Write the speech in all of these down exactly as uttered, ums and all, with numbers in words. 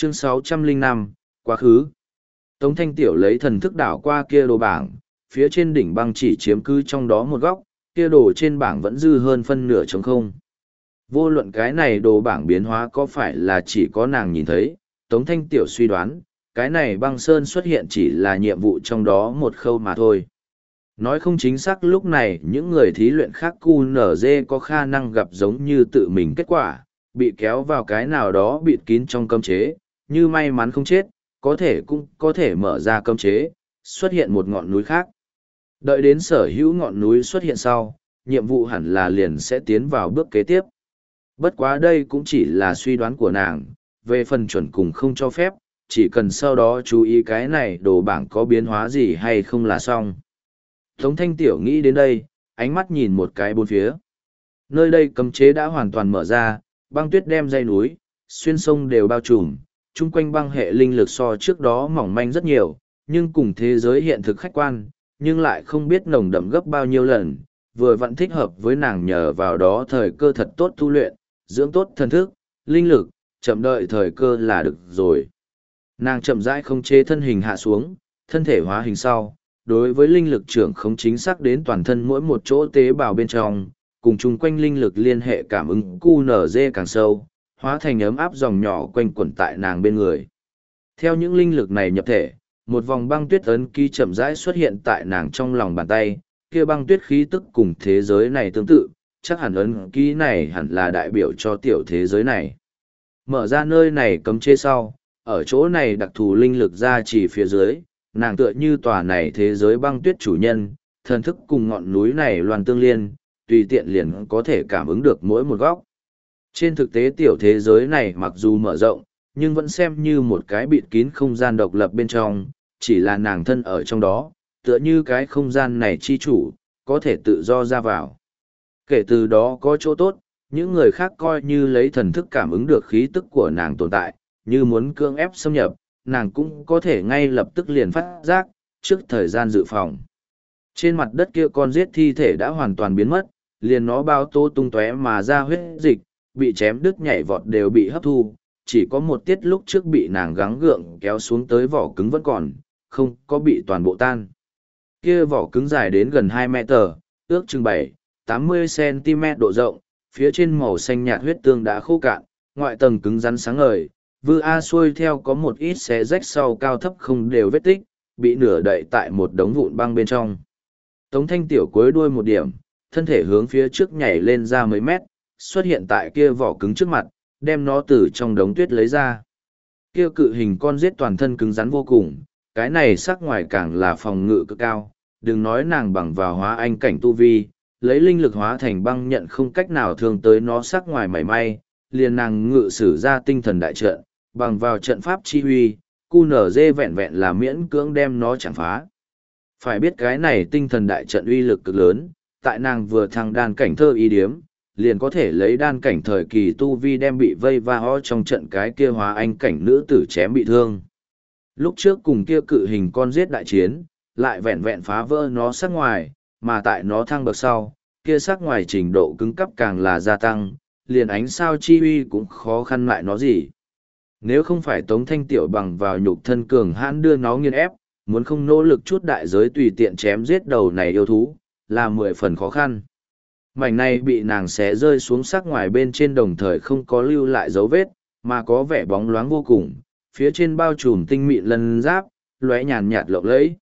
Chương sáu trăm lẻ năm, quá khứ. Tống Thanh Tiểu lấy thần thức đảo qua kia đồ bảng, phía trên đỉnh băng chỉ chiếm cứ trong đó một góc, kia đồ trên bảng vẫn dư hơn phân nửa trống không. Vô luận cái này đồ bảng biến hóa có phải là chỉ có nàng nhìn thấy, Tống Thanh Tiểu suy đoán, cái này băng sơn xuất hiện chỉ là nhiệm vụ trong đó một khâu mà thôi. Nói không chính xác lúc này những người thí luyện khác cu nở dê có khả năng gặp giống như tự mình kết quả, bị kéo vào cái nào đó bịt kín trong cấm chế, như may mắn không chết, có thể cũng có thể mở ra cấm chế, xuất hiện một ngọn núi khác. Đợi đến sở hữu ngọn núi xuất hiện sau, nhiệm vụ hẳn là liền sẽ tiến vào bước kế tiếp. Bất quá đây cũng chỉ là suy đoán của nàng, về phần chuẩn cùng không cho phép, chỉ cần sau đó chú ý cái này đồ bảng có biến hóa gì hay không là xong. Tống Thanh Tiểu nghĩ đến đây, ánh mắt nhìn một cái bốn phía. Nơi đây cấm chế đã hoàn toàn mở ra, băng tuyết đem dây núi, xuyên sông đều bao trùm, chung quanh băng hệ linh lực so trước đó mỏng manh rất nhiều, nhưng cùng thế giới hiện thực khách quan, nhưng lại không biết nồng đậm gấp bao nhiêu lần, vừa vẫn thích hợp với nàng nhờ vào đó thời cơ thật tốt tu luyện, dưỡng tốt thần thức, linh lực, chậm đợi thời cơ là được rồi. Nàng chậm rãi không chế thân hình hạ xuống, thân thể hóa hình sau, đối với linh lực trưởng không chính xác đến toàn thân mỗi một chỗ tế bào bên trong, cùng chung quanh linh lực liên hệ cảm ứng cu nở dê càng sâu, hóa thành ấm áp dòng nhỏ quanh quẩn tại nàng bên người. Theo những linh lực này nhập thể, một vòng băng tuyết ấn ký chậm rãi xuất hiện tại nàng trong lòng bàn tay, kia băng tuyết khí tức cùng thế giới này tương tự, chắc hẳn ấn ký này hẳn là đại biểu cho tiểu thế giới này. Mở ra nơi này cấm chế sau, ở chỗ này đặc thù linh lực ra chỉ phía dưới, nàng tựa như tòa này thế giới băng tuyết chủ nhân, thần thức cùng ngọn núi này loàn tương liên, tùy tiện liền có thể cảm ứng được mỗi một góc. Trên thực tế tiểu thế giới này mặc dù mở rộng, nhưng vẫn xem như một cái bịt kín không gian độc lập bên trong, chỉ là nàng thân ở trong đó, tựa như cái không gian này chi chủ, có thể tự do ra vào. Kể từ đó có chỗ tốt, những người khác coi như lấy thần thức cảm ứng được khí tức của nàng tồn tại, như muốn cưỡng ép xâm nhập, nàng cũng có thể ngay lập tức liền phát giác, trước thời gian dự phòng. Trên mặt đất kia con giết thi thể đã hoàn toàn biến mất, liền nó bao tô tung tóe mà ra huyết dịch, bị chém đứt nhảy vọt đều bị hấp thu, chỉ có một tiết lúc trước bị nàng gắng gượng kéo xuống tới vỏ cứng vẫn còn, không có bị toàn bộ tan. Kia vỏ cứng dài đến gần hai mét, ước chừng bảy, tám mươi xăng-ti-mét độ rộng, phía trên màu xanh nhạt huyết tương đã khô cạn, ngoại tầng cứng rắn sáng ngời, vư a xuôi theo có một ít xé rách sau cao thấp không đều vết tích, bị nửa đậy tại một đống vụn băng bên trong. Tống Thanh Tiểu cuối đuôi một điểm, thân thể hướng phía trước nhảy lên ra mấy mét, xuất hiện tại kia vỏ cứng trước mặt, đem nó từ trong đống tuyết lấy ra. Kia cự hình con giết toàn thân cứng rắn vô cùng, cái này sắc ngoài càng là phòng ngự cực cao, đừng nói nàng bằng vào hóa anh cảnh tu vi, lấy linh lực hóa thành băng nhận không cách nào thương tới nó sắc ngoài mảy may, liền nàng ngự sử ra tinh thần đại trận, bằng vào trận pháp chi huy, cu nở dê vẹn vẹn là miễn cưỡng đem nó chẳng phá. Phải biết cái này tinh thần đại trận uy lực cực lớn, tại nàng vừa thăng đan cảnh thơ y điếm, liền có thể lấy đan cảnh thời kỳ tu vi đem bị vây va ho trong trận cái kia hóa anh cảnh nữ tử chém bị thương. Lúc trước cùng kia cự hình con giết đại chiến, lại vẹn vẹn phá vỡ nó sắc ngoài, mà tại nó thăng bậc sau, kia sắc ngoài trình độ cứng cấp càng là gia tăng, liền ánh sao chi uy cũng khó khăn lại nó gì. Nếu không phải Tống Thanh Tiểu bằng vào nhục thân cường hãn đưa nó nghiên ép, muốn không nỗ lực chút đại giới tùy tiện chém giết đầu này yêu thú, là mười phần khó khăn. Mảnh này bị nàng xé rơi xuống sắc ngoài bên trên đồng thời không có lưu lại dấu vết, mà có vẻ bóng loáng vô cùng, phía trên bao trùm tinh mịn lân giáp, lóe nhàn nhạt lộng lẫy.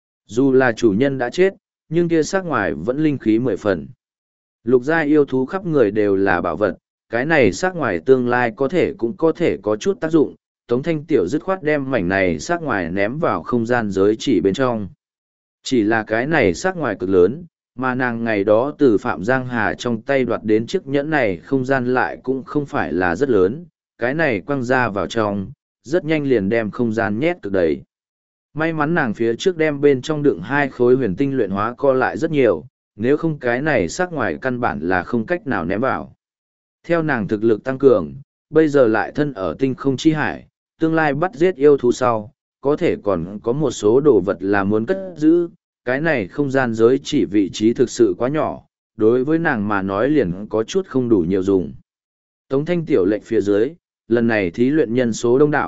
Dù là chủ nhân đã chết, nhưng kia sắc ngoài vẫn linh khí mười phần. Lục gia yêu thú khắp người đều là bảo vật, cái này sắc ngoài tương lai có thể cũng có thể có chút tác dụng. Tống Thanh Tiểu dứt khoát đem mảnh này sắc ngoài ném vào không gian giới chỉ bên trong. Chỉ là cái này sắc ngoài cực lớn, mà nàng ngày đó từ Phạm Giang Hà trong tay đoạt đến chiếc nhẫn này không gian lại cũng không phải là rất lớn, cái này quăng ra vào trong, rất nhanh liền đem không gian nhét cực đầy. May mắn nàng phía trước đem bên trong đựng hai khối huyền tinh luyện hóa co lại rất nhiều, nếu không cái này sắc ngoài căn bản là không cách nào ném vào. Theo nàng thực lực tăng cường, bây giờ lại thân ở tinh không chi hải, tương lai bắt giết yêu thú sau, có thể còn có một số đồ vật là muốn cất giữ, cái này không gian giới chỉ vị trí thực sự quá nhỏ, đối với nàng mà nói liền có chút không đủ nhiều dùng. Tống Thanh Tiểu lệnh phía dưới, lần này thí luyện nhân số đông đảo,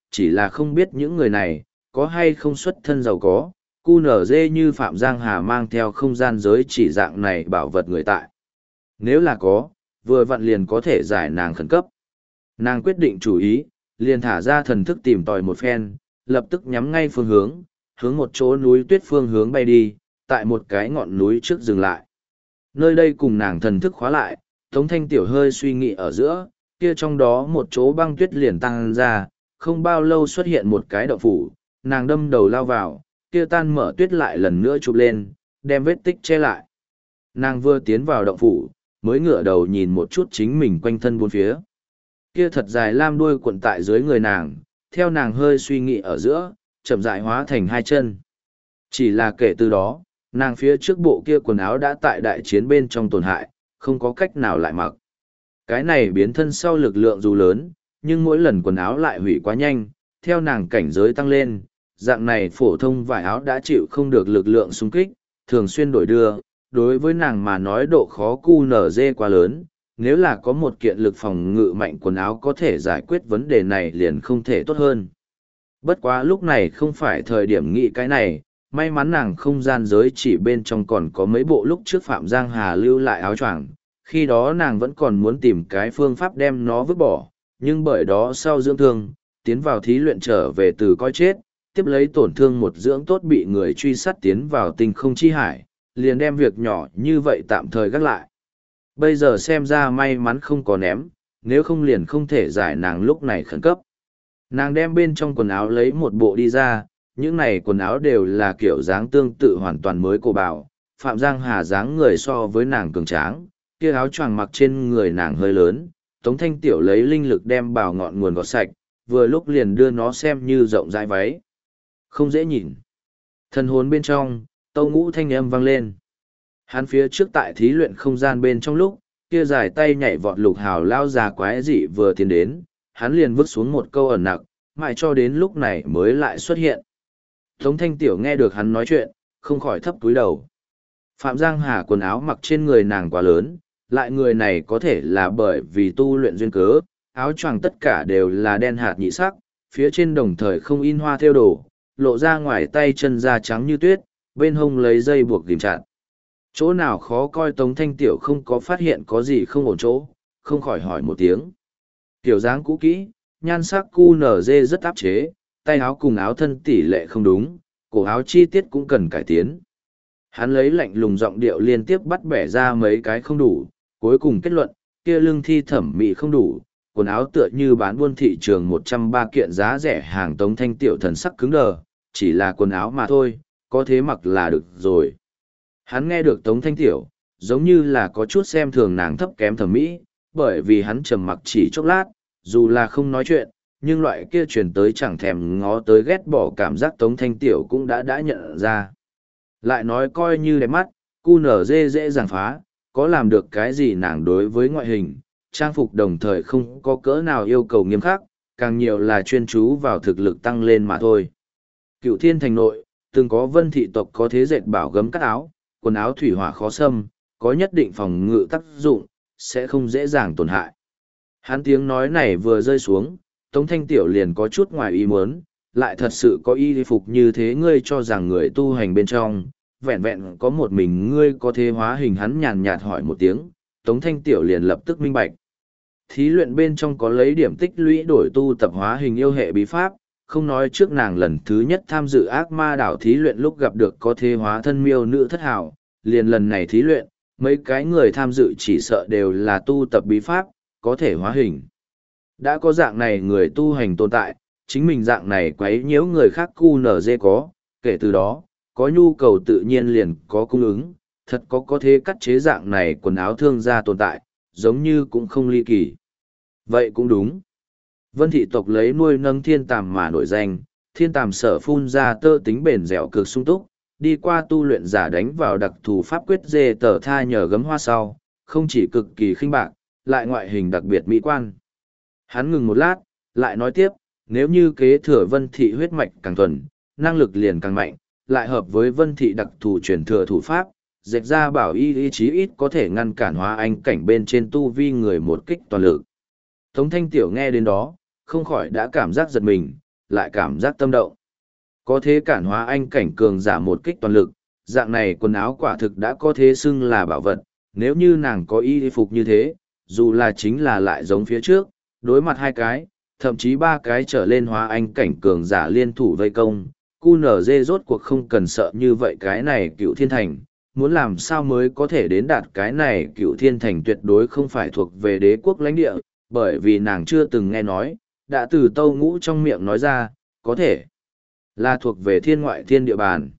chỉ là không biết những người này, có hay không xuất thân giàu có, cu nở dê như Phạm Giang Hà mang theo không gian giới chỉ dạng này bảo vật người tại. Nếu là có, vừa vặn liền có thể giải nàng khẩn cấp. Nàng quyết định chủ ý, liền thả ra thần thức tìm tòi một phen, lập tức nhắm ngay phương hướng, hướng một chỗ núi tuyết phương hướng bay đi, tại một cái ngọn núi trước dừng lại. Nơi đây cùng nàng thần thức khóa lại, Tống Thanh Tiểu hơi suy nghĩ ở giữa, kia trong đó một chỗ băng tuyết liền tăng ra, không bao lâu xuất hiện một cái động phủ, nàng đâm đầu lao vào, kia tan mở tuyết lại lần nữa chụp lên, đem vết tích che lại. Nàng vừa tiến vào động phủ, mới ngửa đầu nhìn một chút chính mình quanh thân bốn phía. Kia thật dài lam đuôi cuộn tại dưới người nàng, theo nàng hơi suy nghĩ ở giữa, chậm rãi hóa thành hai chân. Chỉ là kể từ đó, nàng phía trước bộ kia quần áo đã tại đại chiến bên trong tổn hại, không có cách nào lại mặc. Cái này biến thân sau lực lượng dù lớn, nhưng mỗi lần quần áo lại hủy quá nhanh, theo nàng cảnh giới tăng lên, dạng này phổ thông vải áo đã chịu không được lực lượng xung kích, thường xuyên đổi đưa, đối với nàng mà nói độ khó cu nở dê quá lớn, nếu là có một kiện lực phòng ngự mạnh quần áo có thể giải quyết vấn đề này liền không thể tốt hơn. Bất quá lúc này không phải thời điểm nghĩ cái này, may mắn nàng không gian giới chỉ bên trong còn có mấy bộ lúc trước Phạm Giang Hà lưu lại áo choàng, khi đó nàng vẫn còn muốn tìm cái phương pháp đem nó vứt bỏ, nhưng bởi đó sau dưỡng thương, tiến vào thí luyện trở về từ coi chết, tiếp lấy tổn thương một dưỡng tốt bị người truy sát tiến vào tinh không chi hải, liền đem việc nhỏ như vậy tạm thời gác lại. Bây giờ xem ra may mắn không có ném, nếu không liền không thể giải nàng lúc này khẩn cấp. Nàng đem bên trong quần áo lấy một bộ đi ra, những này quần áo đều là kiểu dáng tương tự hoàn toàn mới cổ bảo. Phạm Giang Hà dáng người so với nàng cường tráng, kia áo choàng mặc trên người nàng hơi lớn, Tống Thanh Tiểu lấy linh lực đem bào ngọn nguồn gọt sạch, vừa lúc liền đưa nó xem như rộng rãi váy. Không dễ nhìn. Thần hồn bên trong, Tâu Ngũ thanh âm vang lên. Hắn phía trước tại thí luyện không gian bên trong lúc, kia dài tay nhảy vọt lục hào lao già quái dị vừa tiến đến, hắn liền vứt xuống một câu ẩn nặc, mãi cho đến lúc này mới lại xuất hiện. Tống Thanh Tiểu nghe được hắn nói chuyện, không khỏi thấp túi đầu. Phạm Giang Hà quần áo mặc trên người nàng quá lớn, lại người này có thể là bởi vì tu luyện duyên cớ, áo choàng tất cả đều là đen hạt nhị sắc, phía trên đồng thời không in hoa thêu đồ, lộ ra ngoài tay chân da trắng như tuyết, bên hông lấy dây buộc ghim chặt. Chỗ nào khó coi Tống Thanh Tiểu không có phát hiện có gì không ổn chỗ, không khỏi hỏi một tiếng. Tiểu dáng cũ kỹ, nhan sắc cu nở dê rất áp chế, tay áo cùng áo thân tỷ lệ không đúng, cổ áo chi tiết cũng cần cải tiến. Hắn lấy lạnh lùng giọng điệu liên tiếp bắt bẻ ra mấy cái không đủ, cuối cùng kết luận, kia lưng thi thẩm mỹ không đủ, quần áo tựa như bán buôn thị trường một trăm ba kiện giá rẻ hàng. Tống Thanh Tiểu thần sắc cứng đờ, chỉ là quần áo mà thôi, có thế mặc là được rồi. Hắn nghe được Tống Thanh Tiểu, giống như là có chút xem thường nàng thấp kém thẩm mỹ, bởi vì hắn trầm mặc chỉ chốc lát, dù là không nói chuyện, nhưng loại kia truyền tới chẳng thèm ngó tới ghét bỏ cảm giác Tống Thanh Tiểu cũng đã đã nhận ra. Lại nói coi như đẹp mắt, cu nở dê dễ dàng phá, có làm được cái gì nàng đối với ngoại hình, trang phục đồng thời không có cỡ nào yêu cầu nghiêm khắc, càng nhiều là chuyên chú vào thực lực tăng lên mà thôi. Cựu Thiên Thành nội, từng có vân thị tộc có thế dệt bảo gấm cắt áo, quần áo thủy hỏa khó xâm, có nhất định phòng ngự tác dụng, sẽ không dễ dàng tổn hại. Hắn tiếng nói này vừa rơi xuống, Tống Thanh Tiểu liền có chút ngoài ý muốn, lại thật sự có y phục như thế ngươi cho rằng người tu hành bên trong, vẹn vẹn có một mình ngươi có thế hóa hình. Hắn nhàn nhạt hỏi một tiếng, Tống Thanh Tiểu liền lập tức minh bạch. Thí luyện bên trong có lấy điểm tích lũy đổi tu tập hóa hình yêu hệ bí pháp, không nói trước nàng lần thứ nhất tham dự ác ma đảo thí luyện lúc gặp được có thế hóa thân miêu nữ thất hảo, liền lần này thí luyện, mấy cái người tham dự chỉ sợ đều là tu tập bí pháp, có thể hóa hình. Đã có dạng này người tu hành tồn tại, chính mình dạng này quấy nhiễu người khác cu nở dê có, kể từ đó, có nhu cầu tự nhiên liền có cung ứng, thật có có thế cắt chế dạng này quần áo thương gia tồn tại, giống như cũng không ly kỳ. Vậy cũng đúng. Vân thị tộc lấy nuôi nâng thiên tàm mà nổi danh, thiên tàm sở phun ra tơ tính bền dẻo cực sung túc, đi qua tu luyện giả đánh vào đặc thù pháp quyết dê tờ tha nhờ gấm hoa sau, không chỉ cực kỳ khinh bạc, lại ngoại hình đặc biệt mỹ quan. Hắn ngừng một lát, lại nói tiếp, nếu như kế thừa vân thị huyết mạch càng thuần, năng lực liền càng mạnh, lại hợp với vân thị đặc thù truyền thừa thủ pháp, dệt ra bảo y ý chí ít có thể ngăn cản hóa anh cảnh bên trên tu vi người một kích toàn lực. Tống Thanh Tiểu nghe đến đó, không khỏi đã cảm giác giật mình, lại cảm giác tâm động. Có thế cản hóa anh cảnh cường giả một kích toàn lực, dạng này quần áo quả thực đã có thế xưng là bảo vật, nếu như nàng có y phục như thế, dù là chính là lại giống phía trước, đối mặt hai cái, thậm chí ba cái trở lên hóa anh cảnh cường giả liên thủ vây công, cu nở dê rốt cuộc không cần sợ như vậy cái này cựu thiên thành, muốn làm sao mới có thể đến đạt cái này cựu thiên thành tuyệt đối không phải thuộc về đế quốc lãnh địa, bởi vì nàng chưa từng nghe nói, đã từ tâu ngũ trong miệng nói ra, có thể là thuộc về thiên ngoại thiên địa bàn.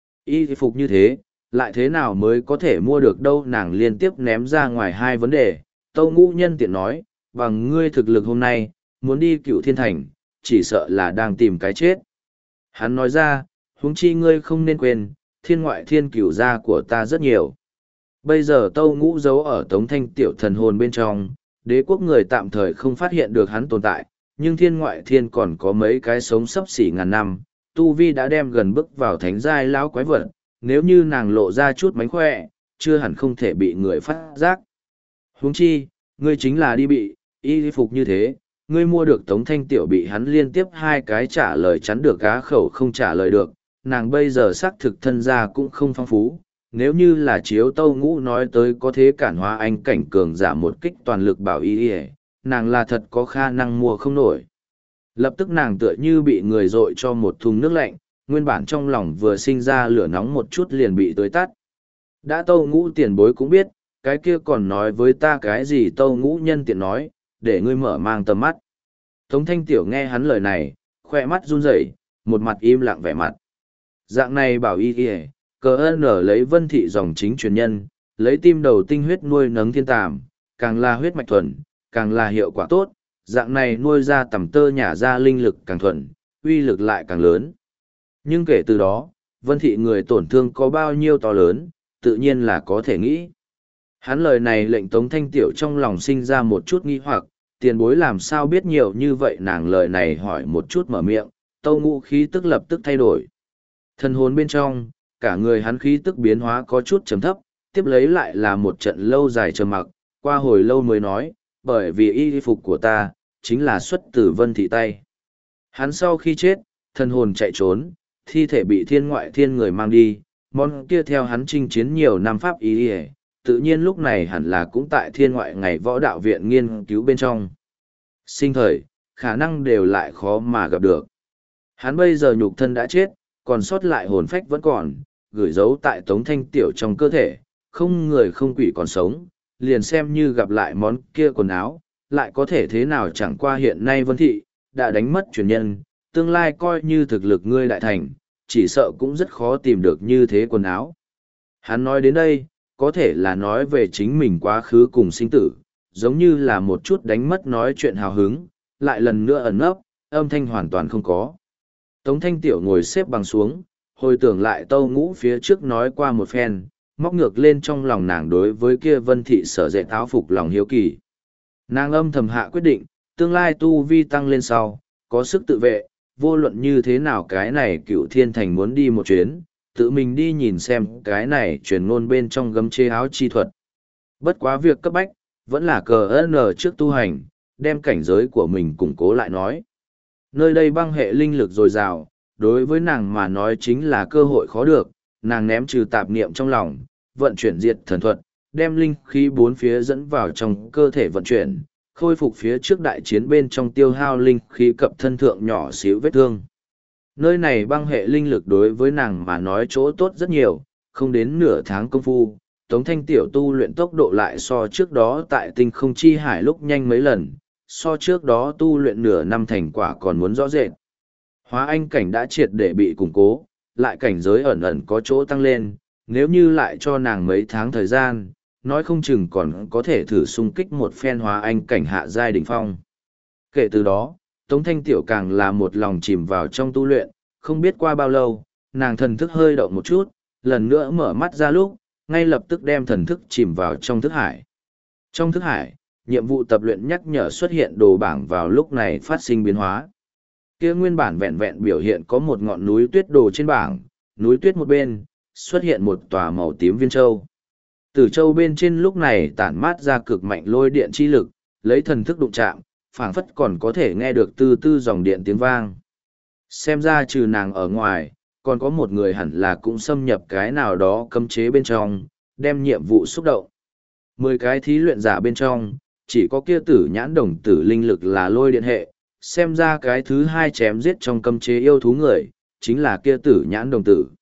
Y phục như thế, lại thế nào mới có thể mua được đâu, nàng liên tiếp ném ra ngoài hai vấn đề, tâu ngũ nhân tiện nói, bằng ngươi thực lực hôm nay, muốn đi cựu thiên thành, chỉ sợ là đang tìm cái chết. Hắn nói ra, huống chi ngươi không nên quên, thiên ngoại thiên cửu gia của ta rất nhiều. Bây giờ tâu ngũ giấu ở tống thanh tiểu thần hồn bên trong, đế quốc người tạm thời không phát hiện được hắn tồn tại, nhưng thiên ngoại thiên còn có mấy cái sống sấp xỉ ngàn năm, tu vi đã đem gần bước vào thánh giai lão quái vật, nếu như nàng lộ ra chút mánh khỏe, chưa hẳn không thể bị người phát giác. Huống chi, ngươi chính là đi bị, y phục như thế, ngươi mua được tống thanh tiểu bị hắn liên tiếp hai cái trả lời chắn được cá khẩu không trả lời được, nàng bây giờ xác thực thân gia cũng không phong phú, nếu như là chiếu tâu ngũ nói tới có thế cản hóa anh cảnh cường giả một kích toàn lực bảo y y, nàng là thật có khả năng mua không nổi. Lập tức nàng tựa như bị người dội cho một thùng nước lạnh, nguyên bản trong lòng vừa sinh ra lửa nóng một chút liền bị tưới tắt. Đã tâu ngũ tiền bối cũng biết, cái kia còn nói với ta cái gì, tâu ngũ nhân tiện nói, để ngươi mở mang tầm mắt. Tống thanh tiểu nghe hắn lời này, khoe mắt run rẩy, một mặt im lặng vẻ mặt. Dạng này bảo y y, cờ ơn ở lấy vân thị dòng chính truyền nhân, lấy tim đầu tinh huyết nuôi nấng thiên tàm, càng là huyết mạch thuần, càng là hiệu quả tốt, dạng này nuôi ra tầm tơ nhả ra linh lực càng thuần, uy lực lại càng lớn. Nhưng kể từ đó, vân thị người tổn thương có bao nhiêu to lớn, tự nhiên là có thể nghĩ. Hắn lời này lệnh Tống Thanh Tiểu trong lòng sinh ra một chút nghi hoặc, tiền bối làm sao biết nhiều như vậy, nàng lời này hỏi một chút mở miệng, tâu ngũ khí tức lập tức thay đổi. Thân hồn bên trong, cả người hắn khí tức biến hóa có chút trầm thấp, tiếp lấy lại là một trận lâu dài trầm mặc, qua hồi lâu mới nói, bởi vì y phục của ta, chính là xuất từ vân thị tay. Hắn sau khi chết, thân hồn chạy trốn, thi thể bị thiên ngoại thiên người mang đi, món kia theo hắn chinh chiến nhiều năm pháp y y, tự nhiên lúc này hẳn là cũng tại thiên ngoại ngày võ đạo viện nghiên cứu bên trong. Sinh thời, khả năng đều lại khó mà gặp được. Hắn bây giờ nhục thân đã chết, còn sót lại hồn phách vẫn còn, gửi giấu tại Tống Thanh Tiểu trong cơ thể, không người không quỷ còn sống, liền xem như gặp lại món kia quần áo, lại có thể thế nào, chẳng qua hiện nay Vân Thị, đã đánh mất truyền nhân, tương lai coi như thực lực ngươi đại thành, chỉ sợ cũng rất khó tìm được như thế quần áo. Hắn nói đến đây, có thể là nói về chính mình quá khứ cùng sinh tử, giống như là một chút đánh mất nói chuyện hào hứng, lại lần nữa ẩn nấp, âm thanh hoàn toàn không có. Tống Thanh Tiểu ngồi xếp bằng xuống, hồi tưởng lại tâu ngũ phía trước nói qua một phen, móc ngược lên trong lòng nàng đối với kia Vân Thị sở dệt áo phục lòng hiếu kỳ. Nàng âm thầm hạ quyết định, tương lai tu vi tăng lên sau, có sức tự vệ, vô luận như thế nào cái này cựu thiên thành muốn đi một chuyến, tự mình đi nhìn xem cái này truyền ngôn bên trong gấm chế áo chi thuật. Bất quá việc cấp bách, vẫn là cờ ơn ở trước tu hành, đem cảnh giới của mình củng cố lại nói. Nơi đây băng hệ linh lực dồi dào, đối với nàng mà nói chính là cơ hội khó được, nàng ném trừ tạp niệm trong lòng, vận chuyển diệt thần thuật, đem linh khí bốn phía dẫn vào trong cơ thể vận chuyển, khôi phục phía trước đại chiến bên trong tiêu hao linh khí cập thân thượng nhỏ xíu vết thương. Nơi này băng hệ linh lực đối với nàng mà nói chỗ tốt rất nhiều, không đến nửa tháng công phu, Tống Thanh Tiểu tu luyện tốc độ lại so trước đó tại tinh không chi hải lúc nhanh mấy lần, so trước đó tu luyện nửa năm thành quả còn muốn rõ rệt. Hóa anh cảnh đã triệt để bị củng cố, lại cảnh giới ẩn ẩn có chỗ tăng lên, nếu như lại cho nàng mấy tháng thời gian, nói không chừng còn có thể thử xung kích một phen hóa anh cảnh hạ giai đỉnh phong. Kể từ đó, Tống Thanh Tiểu càng là một lòng chìm vào trong tu luyện, không biết qua bao lâu, nàng thần thức hơi động một chút, lần nữa mở mắt ra lúc, ngay lập tức đem thần thức chìm vào trong thức hải. Trong thức hải, nhiệm vụ tập luyện nhắc nhở xuất hiện đồ bảng vào lúc này phát sinh biến hóa. Kia nguyên bản vẹn vẹn biểu hiện có một ngọn núi tuyết đồ trên bảng, núi tuyết một bên, xuất hiện một tòa màu tím viên châu. Tử châu bên trên lúc này tản mát ra cực mạnh lôi điện chi lực, lấy thần thức đụng chạm, phảng phất còn có thể nghe được từ tư dòng điện tiếng vang. Xem ra trừ nàng ở ngoài, còn có một người hẳn là cũng xâm nhập cái nào đó cấm chế bên trong, đem nhiệm vụ xúc động. Mười cái thí luyện giả bên trong, chỉ có kia tử nhãn đồng tử linh lực là lôi điện hệ, xem ra cái thứ hai chém giết trong cấm chế yêu thú người, chính là kia tử nhãn đồng tử.